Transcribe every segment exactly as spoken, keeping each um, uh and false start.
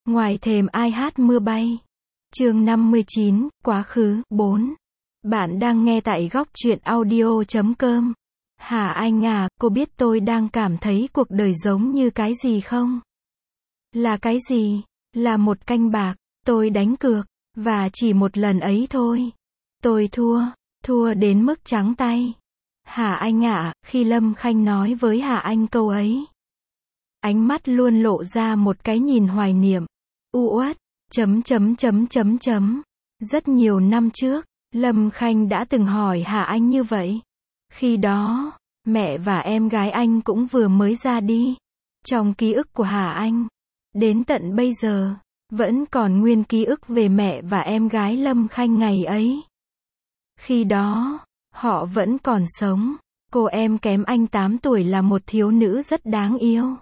Ngoài thềm ai hát mưa bay. Chương năm mươi chín, quá khứ, bốn. Bạn đang nghe tại góc truyện audio chấm com. Hà Anh à, cô biết tôi đang cảm thấy cuộc đời giống như cái gì không? Là cái gì? Là một canh bạc. Tôi đánh cược. Và chỉ một lần ấy thôi. Tôi thua. Thua đến mức trắng tay. Hà Anh ạ, khi Lâm Khanh nói với Hà Anh câu ấy, ánh mắt luôn lộ ra một cái nhìn hoài niệm. U uất, chấm chấm chấm chấm chấm. Rất nhiều năm trước, Lâm Khanh đã từng hỏi Hà Anh như vậy. Khi đó, mẹ và em gái anh cũng vừa mới ra đi. Trong ký ức của Hà Anh, đến tận bây giờ, vẫn còn nguyên ký ức về mẹ và em gái Lâm Khanh ngày ấy. Khi đó, họ vẫn còn sống. Cô em kém anh tám tuổi là một thiếu nữ rất đáng yêu.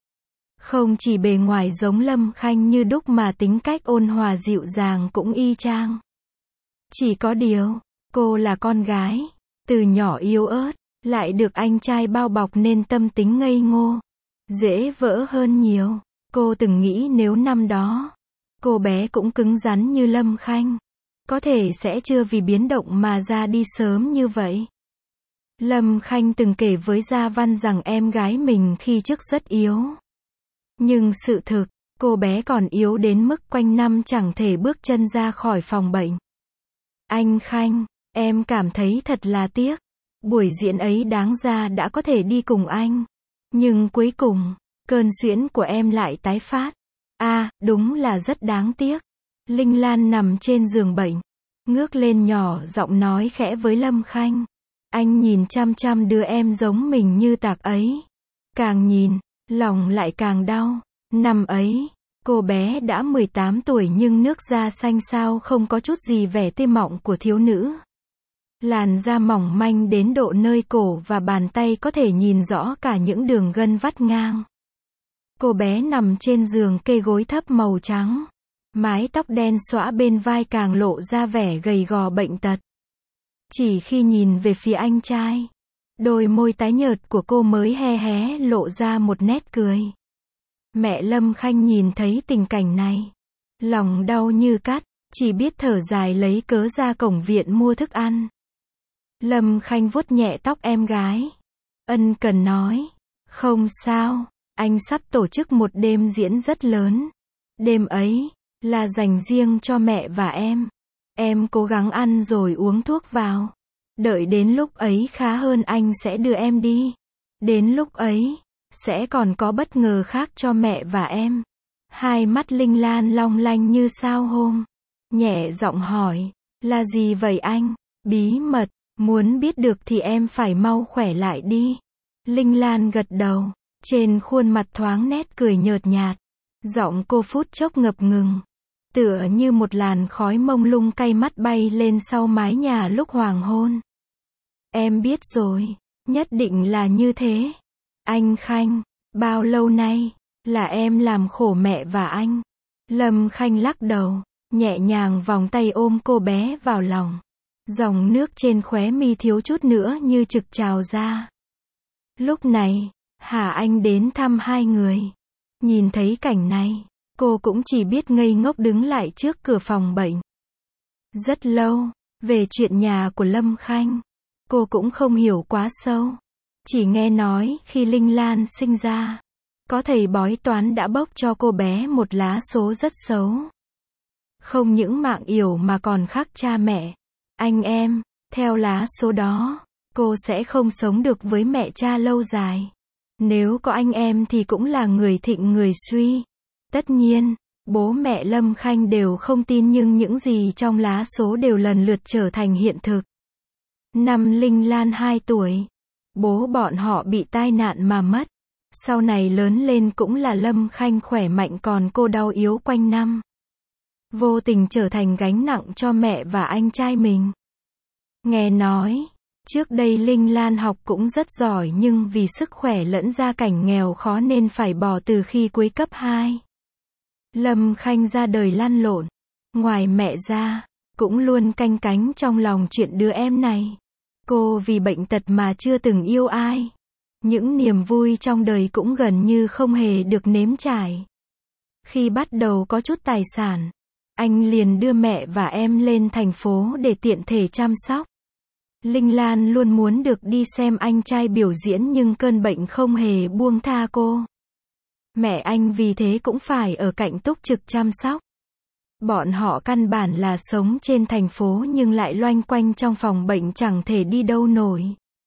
Không chỉ bề ngoài giống Lâm Khanh như đúc mà tính cách ôn hòa dịu dàng cũng y chang. Chỉ có điều, cô là con gái, từ nhỏ yếu ớt, lại được anh trai bao bọc nên tâm tính ngây ngô, dễ vỡ hơn nhiều. Cô từng nghĩ nếu năm đó, cô bé cũng cứng rắn như Lâm Khanh, có thể sẽ chưa vì biến động mà ra đi sớm như vậy. Lâm Khanh từng kể với Gia Văn rằng em gái mình khi trước rất yếu. Nhưng sự thực, cô bé còn yếu đến mức quanh năm chẳng thể bước chân ra khỏi phòng bệnh. Anh Khanh, em cảm thấy thật là tiếc. Buổi diễn ấy đáng ra đã có thể đi cùng anh. Nhưng cuối cùng, cơn suyễn của em lại tái phát. À, đúng là rất đáng tiếc. Linh Lan nằm trên giường bệnh, ngước lên nhỏ giọng nói khẽ với Lâm Khanh. Anh nhìn chăm chăm đứa em giống mình như tạc ấy. Càng nhìn, lòng lại càng đau. Năm ấy, cô bé đã mười tám tuổi nhưng nước da xanh xao không có chút gì vẻ tê mọng của thiếu nữ. Làn da mỏng manh đến độ nơi cổ và bàn tay có thể nhìn rõ cả những đường gân vắt ngang. Cô bé nằm trên giường kê gối thấp màu trắng. Mái tóc đen xõa bên vai càng lộ ra vẻ gầy gò bệnh tật. Chỉ khi nhìn về phía anh trai, đôi môi tái nhợt của cô mới hé hé lộ ra một nét cười. Mẹ Lâm Khanh nhìn thấy tình cảnh này, lòng đau như cắt, chỉ biết thở dài lấy cớ ra cổng viện mua thức ăn. Lâm Khanh vuốt nhẹ tóc em gái, ân cần nói, không sao, anh sắp tổ chức một đêm diễn rất lớn. Đêm ấy, là dành riêng cho mẹ và em. Em cố gắng ăn rồi uống thuốc vào. Đợi đến lúc ấy khá hơn anh sẽ đưa em đi. Đến lúc ấy, sẽ còn có bất ngờ khác cho mẹ và em. Hai mắt Linh Lan long lanh như sao hôm. Nhẹ giọng hỏi, là gì vậy anh? Bí mật, muốn biết được thì em phải mau khỏe lại đi. Linh Lan gật đầu, trên khuôn mặt thoáng nét cười nhợt nhạt. Giọng cô phút chốc ngập ngừng, tựa như một làn khói mông lung cay mắt bay lên sau mái nhà lúc hoàng hôn. Em biết rồi, nhất định là như thế. Anh Khanh, bao lâu nay, là em làm khổ mẹ và anh. Lâm Khanh lắc đầu, nhẹ nhàng vòng tay ôm cô bé vào lòng. Dòng nước trên khóe mi thiếu chút nữa như trực trào ra. Lúc này, Hà Anh đến thăm hai người. Nhìn thấy cảnh này, cô cũng chỉ biết ngây ngốc đứng lại trước cửa phòng bệnh. Rất lâu, về chuyện nhà của Lâm Khanh, cô cũng không hiểu quá sâu. Chỉ nghe nói khi Linh Lan sinh ra, có thầy bói toán đã bốc cho cô bé một lá số rất xấu. Không những mạng yểu mà còn khác cha mẹ, anh em. Theo lá số đó, cô sẽ không sống được với mẹ cha lâu dài. Nếu có anh em thì cũng là người thịnh người suy. Tất nhiên, bố mẹ Lâm Khanh đều không tin nhưng những gì trong lá số đều lần lượt trở thành hiện thực. Năm Linh Lan hai tuổi, bố bọn họ bị tai nạn mà mất. Sau này lớn lên cũng là Lâm Khanh khỏe mạnh còn cô đau yếu quanh năm. Vô tình trở thành gánh nặng cho mẹ và anh trai mình. Nghe nói, trước đây Linh Lan học cũng rất giỏi nhưng vì sức khỏe lẫn gia cảnh nghèo khó nên phải bỏ từ khi cuối cấp hai. Lâm Khanh ra đời lăn lộn, ngoài mẹ ra, cũng luôn canh cánh trong lòng chuyện đứa em này. Cô vì bệnh tật mà chưa từng yêu ai. Những niềm vui trong đời cũng gần như không hề được nếm trải. Khi bắt đầu có chút tài sản, anh liền đưa mẹ và em lên thành phố để tiện thể chăm sóc. Linh Lan luôn muốn được đi xem anh trai biểu diễn nhưng cơn bệnh không hề buông tha cô. Mẹ anh vì thế cũng phải ở cạnh túc trực chăm sóc. Bọn họ căn bản là sống trên thành phố nhưng lại loanh quanh trong phòng bệnh chẳng thể đi đâu nổi.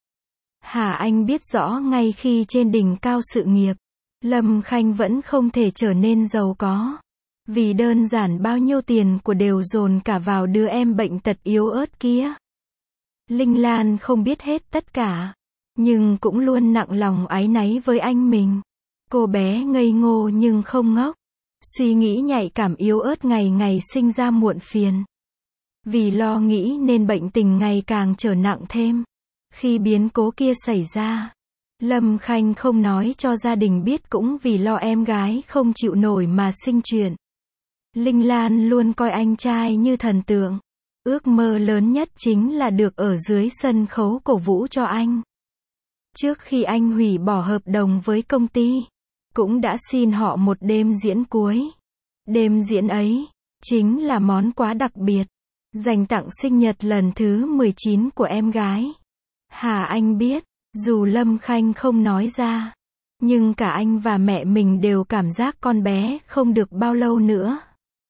Hà Anh biết rõ ngay khi trên đỉnh cao sự nghiệp, Lâm Khanh vẫn không thể trở nên giàu có. Vì đơn giản bao nhiêu tiền của đều dồn cả vào đứa em bệnh tật yếu ớt kia. Linh Lan không biết hết tất cả, nhưng cũng luôn nặng lòng áy náy với anh mình. Cô bé ngây ngô nhưng không ngốc. Suy nghĩ nhạy cảm yếu ớt ngày ngày sinh ra muộn phiền. Vì lo nghĩ nên bệnh tình ngày càng trở nặng thêm. Khi biến cố kia xảy ra, Lâm Khanh không nói cho gia đình biết cũng vì lo em gái không chịu nổi mà sinh chuyện. Linh Lan luôn coi anh trai như thần tượng. Ước mơ lớn nhất chính là được ở dưới sân khấu cổ vũ cho anh. Trước khi anh hủy bỏ hợp đồng với công ty, cũng đã xin họ một đêm diễn cuối. Đêm diễn ấy, chính là món quà đặc biệt, dành tặng sinh nhật lần thứ mười chín của em gái. Hà Anh biết, dù Lâm Khanh không nói ra, nhưng cả anh và mẹ mình đều cảm giác con bé không được bao lâu nữa.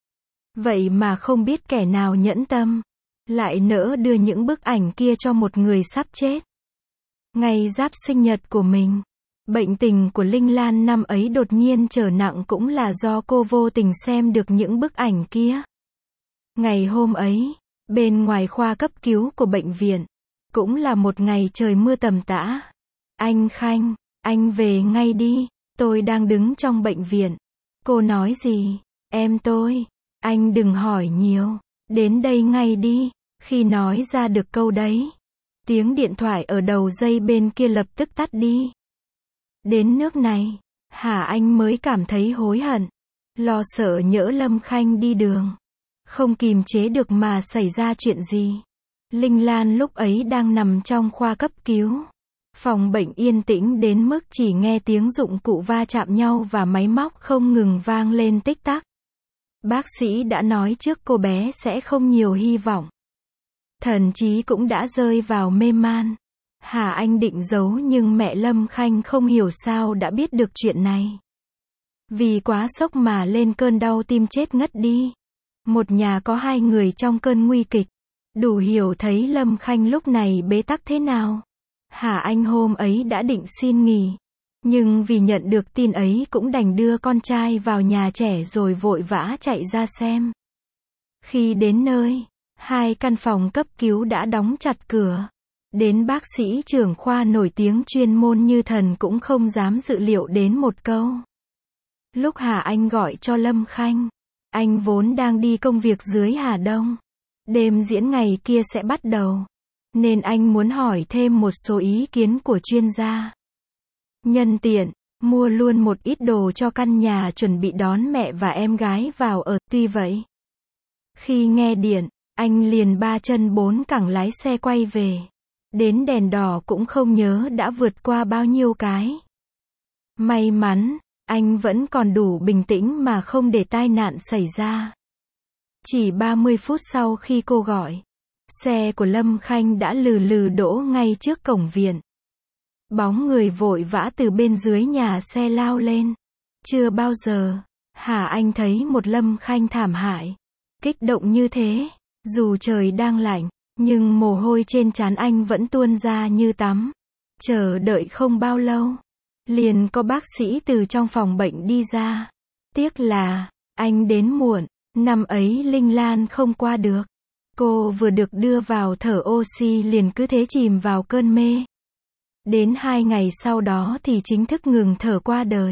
Vậy mà không biết kẻ nào nhẫn tâm, lại nỡ đưa những bức ảnh kia cho một người sắp chết. Ngày giáp sinh nhật của mình, bệnh tình của Linh Lan năm ấy đột nhiên trở nặng cũng là do cô vô tình xem được những bức ảnh kia. Ngày hôm ấy, bên ngoài khoa cấp cứu của bệnh viện, cũng là một ngày trời mưa tầm tã. Anh Khanh, anh về ngay đi, tôi đang đứng trong bệnh viện. Cô nói gì? Em tôi, anh đừng hỏi nhiều, đến đây ngay đi. Khi nói ra được câu đấy, tiếng điện thoại ở đầu dây bên kia lập tức tắt đi. Đến nước này, Hà Anh mới cảm thấy hối hận, lo sợ nhỡ Lâm Khanh đi đường, không kìm chế được mà xảy ra chuyện gì. Linh Lan lúc ấy đang nằm trong khoa cấp cứu. Phòng bệnh yên tĩnh đến mức chỉ nghe tiếng dụng cụ va chạm nhau và máy móc không ngừng vang lên tích tắc. Bác sĩ đã nói trước cô bé sẽ không nhiều hy vọng. Thần trí cũng đã rơi vào mê man. Hà Anh định giấu nhưng mẹ Lâm Khanh không hiểu sao đã biết được chuyện này. Vì quá sốc mà lên cơn đau tim chết ngất đi. Một nhà có hai người trong cơn nguy kịch. Đủ hiểu thấy Lâm Khanh lúc này bế tắc thế nào. Hà Anh hôm ấy đã định xin nghỉ. Nhưng vì nhận được tin ấy cũng đành đưa con trai vào nhà trẻ rồi vội vã chạy ra xem. Khi đến nơi, hai căn phòng cấp cứu đã đóng chặt cửa. Đến bác sĩ trưởng khoa nổi tiếng chuyên môn như thần cũng không dám dự liệu đến một câu. Lúc Hà Anh gọi cho Lâm Khanh, anh vốn đang đi công việc dưới Hà Đông. Đêm diễn ngày kia sẽ bắt đầu, nên anh muốn hỏi thêm một số ý kiến của chuyên gia. Nhân tiện, mua luôn một ít đồ cho căn nhà chuẩn bị đón mẹ và em gái vào ở. Tuy vậy, khi nghe điện, anh liền ba chân bốn cẳng lái xe quay về. Đến đèn đỏ cũng không nhớ đã vượt qua bao nhiêu cái. May mắn, anh vẫn còn đủ bình tĩnh mà không để tai nạn xảy ra. Chỉ ba mươi phút sau khi cô gọi, xe của Lâm Khanh đã lừ lừ đỗ ngay trước cổng viện. Bóng người vội vã từ bên dưới nhà xe lao lên. Chưa bao giờ, Hà Anh thấy một Lâm Khanh thảm hại, kích động như thế. Dù trời đang lạnh, nhưng mồ hôi trên trán anh vẫn tuôn ra như tắm. Chờ đợi không bao lâu, liền có bác sĩ từ trong phòng bệnh đi ra. Tiếc là, anh đến muộn. Năm ấy Linh Lan không qua được. Cô vừa được đưa vào thở oxy liền cứ thế chìm vào cơn mê. Đến hai ngày sau đó thì chính thức ngừng thở qua đời.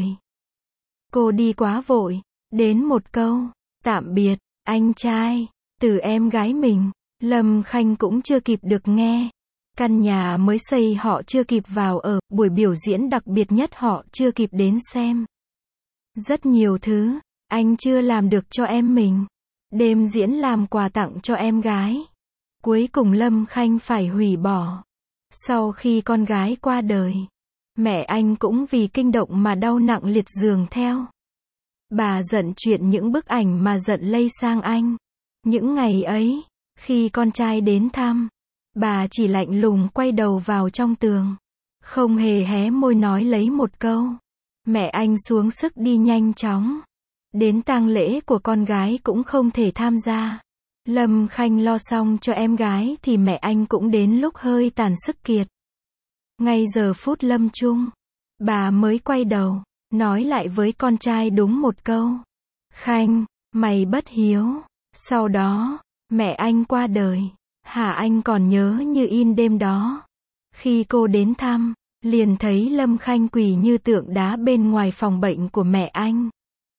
Cô đi quá vội. Đến một câu, tạm biệt, anh trai, từ em gái mình. Lâm Khanh cũng chưa kịp được nghe. Căn nhà mới xây họ chưa kịp vào ở, buổi biểu diễn đặc biệt nhất họ chưa kịp đến xem. Rất nhiều thứ, anh chưa làm được cho em mình. Đêm diễn làm quà tặng cho em gái. Cuối cùng Lâm Khanh phải hủy bỏ. Sau khi con gái qua đời, mẹ anh cũng vì kinh động mà đau nặng liệt giường theo. Bà giận chuyện những bức ảnh mà giận lây sang anh. Những ngày ấy, khi con trai đến thăm, bà chỉ lạnh lùng quay đầu vào trong tường. Không hề hé môi nói lấy một câu. Mẹ anh xuống sức đi nhanh chóng. Đến tang lễ của con gái cũng không thể tham gia. Lâm Khanh lo xong cho em gái thì mẹ anh cũng đến lúc hơi tàn sức kiệt. Ngay giờ phút lâm chung, bà mới quay đầu, nói lại với con trai đúng một câu. Khanh, mày bất hiếu. Sau đó, mẹ anh qua đời. Hà Anh còn nhớ như in đêm đó. Khi cô đến thăm, liền thấy Lâm Khanh quỳ như tượng đá bên ngoài phòng bệnh của mẹ anh.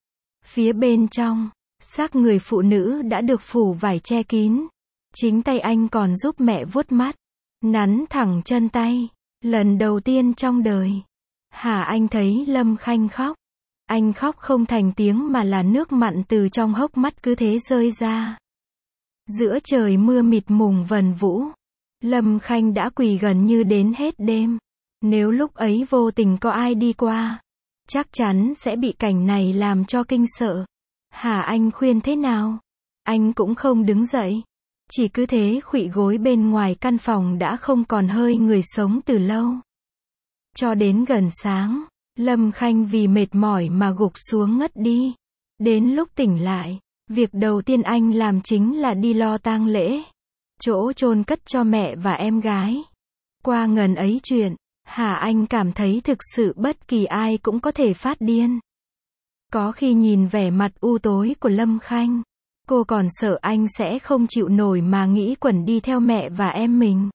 Phía bên trong, xác người phụ nữ đã được phủ vải che kín. Chính tay anh còn giúp mẹ vuốt mắt, nắn thẳng chân tay. Lần đầu tiên trong đời, Hà Anh thấy Lâm Khanh khóc. Anh khóc không thành tiếng mà là nước mặn từ trong hốc mắt cứ thế rơi ra. Giữa trời mưa mịt mùng vần vũ, Lâm Khanh đã quỳ gần như đến hết đêm. Nếu lúc ấy vô tình có ai đi qua, chắc chắn sẽ bị cảnh này làm cho kinh sợ. Hà Anh khuyên thế nào, anh cũng không đứng dậy. Chỉ cứ thế khuỵu gối bên ngoài căn phòng đã không còn hơi người sống từ lâu. Cho đến gần sáng, Lâm Khanh vì mệt mỏi mà gục xuống ngất đi. Đến lúc tỉnh lại, việc đầu tiên anh làm chính là đi lo tang lễ, chỗ chôn cất cho mẹ và em gái. Qua ngần ấy chuyện, Hà Anh cảm thấy thực sự bất kỳ ai cũng có thể phát điên. Có khi nhìn vẻ mặt u tối của Lâm Khanh, cô còn sợ anh sẽ không chịu nổi mà nghĩ quẩn đi theo mẹ và em mình.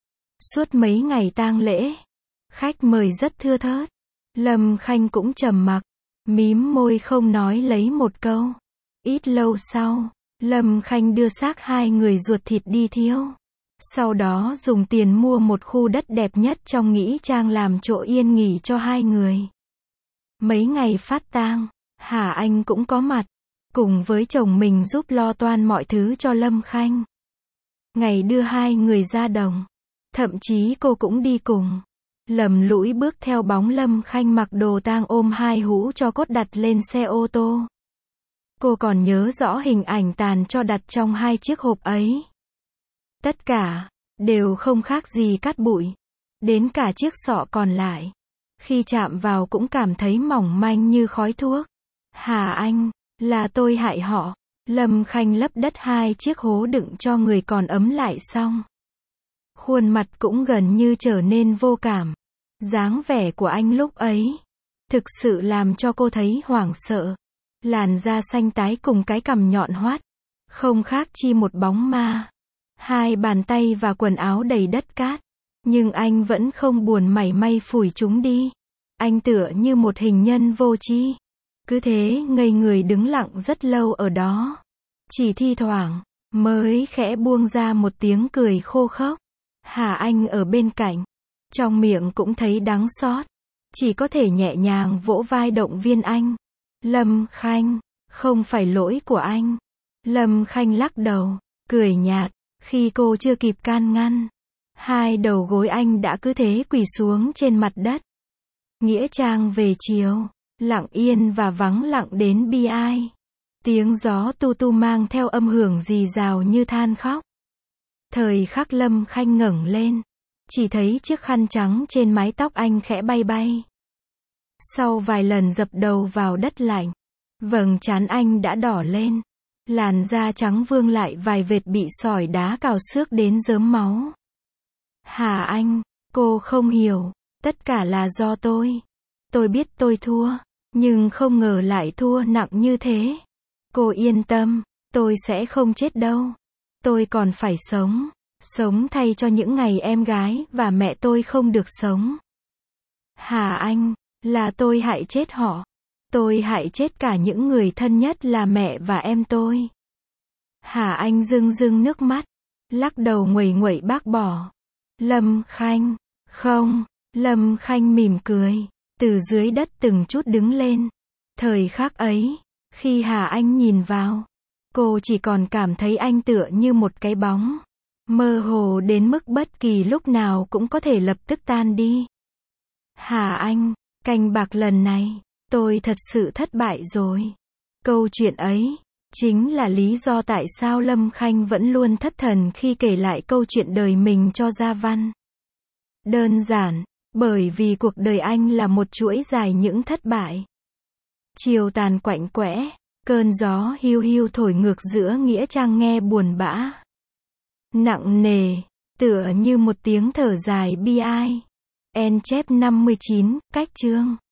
Suốt mấy ngày tang lễ, khách mời rất thưa thớt. Lâm Khanh cũng trầm mặc, mím môi không nói lấy một câu. Ít lâu sau, Lâm Khanh đưa xác hai người ruột thịt đi thiêu. Sau đó dùng tiền mua một khu đất đẹp nhất trong nghĩa trang làm chỗ yên nghỉ cho hai người. Mấy ngày phát tang, Hà Anh cũng có mặt, cùng với chồng mình giúp lo toan mọi thứ cho Lâm Khanh. Ngày đưa hai người ra đồng, thậm chí cô cũng đi cùng. Lầm lũi bước theo bóng Lâm Khanh mặc đồ tang ôm hai hũ cho cốt đặt lên xe ô tô. Cô còn nhớ rõ hình ảnh tàn cho đặt trong hai chiếc hộp ấy. Tất cả đều không khác gì cát bụi. Đến cả chiếc xọ còn lại, khi chạm vào cũng cảm thấy mỏng manh như khói thuốc. Hà Anh, là tôi hại họ. Lâm Khanh lấp đất hai chiếc hố đựng cho người còn ấm lại xong. Khuôn mặt cũng gần như trở nên vô cảm. Dáng vẻ của anh lúc ấy thực sự làm cho cô thấy hoảng sợ. Làn da xanh tái cùng cái cằm nhọn hoắt, không khác chi một bóng ma. Hai bàn tay và quần áo đầy đất cát, nhưng anh vẫn không buồn mảy may phủi chúng đi. Anh tựa như một hình nhân vô tri, cứ thế ngây người đứng lặng rất lâu ở đó. Chỉ thi thoảng mới khẽ buông ra một tiếng cười khô khốc. Hà Anh ở bên cạnh, trong miệng cũng thấy đắng xót, chỉ có thể nhẹ nhàng vỗ vai động viên anh. Lâm Khanh, không phải lỗi của anh. Lâm Khanh lắc đầu, cười nhạt. Khi cô chưa kịp can ngăn, hai đầu gối anh đã cứ thế quỳ xuống trên mặt đất. Nghĩa trang về chiều, lặng yên và vắng lặng đến bi ai. Tiếng gió tu tu mang theo âm hưởng rì rào như than khóc. Thời khắc Lâm Khanh ngẩng lên, chỉ thấy chiếc khăn trắng trên mái tóc anh khẽ bay bay. Sau vài lần dập đầu vào đất lạnh, vầng trán anh đã đỏ lên. Làn da trắng vương lại vài vệt bị sỏi đá cào xước đến rớm máu. Hà Anh, cô không hiểu, tất cả là do tôi. Tôi biết tôi thua, nhưng không ngờ lại thua nặng như thế. Cô yên tâm, tôi sẽ không chết đâu. Tôi còn phải sống, sống thay cho những ngày em gái và mẹ tôi không được sống. Hà Anh, là tôi hại chết họ. Tôi hại chết cả những người thân nhất là mẹ và em tôi. Hà Anh rưng rưng nước mắt, lắc đầu nguẩy nguẩy bác bỏ. Lâm Khanh, không. Lâm Khanh mỉm cười, từ dưới đất từng chút đứng lên. Thời khắc ấy, khi Hà Anh nhìn vào, cô chỉ còn cảm thấy anh tựa như một cái bóng, mơ hồ đến mức bất kỳ lúc nào cũng có thể lập tức tan đi. Hà Anh, canh bạc lần này, tôi thật sự thất bại rồi. Câu chuyện ấy chính là lý do tại sao Lâm Khanh vẫn luôn thất thần khi kể lại câu chuyện đời mình cho Gia Văn. Đơn giản, bởi vì cuộc đời anh là một chuỗi dài những thất bại. Chiều tàn quạnh quẽ, cơn gió hiu hiu thổi ngược giữa nghĩa trang nghe buồn bã. Nặng nề, tựa như một tiếng thở dài bi ai. En chép năm mươi chín, cách chương.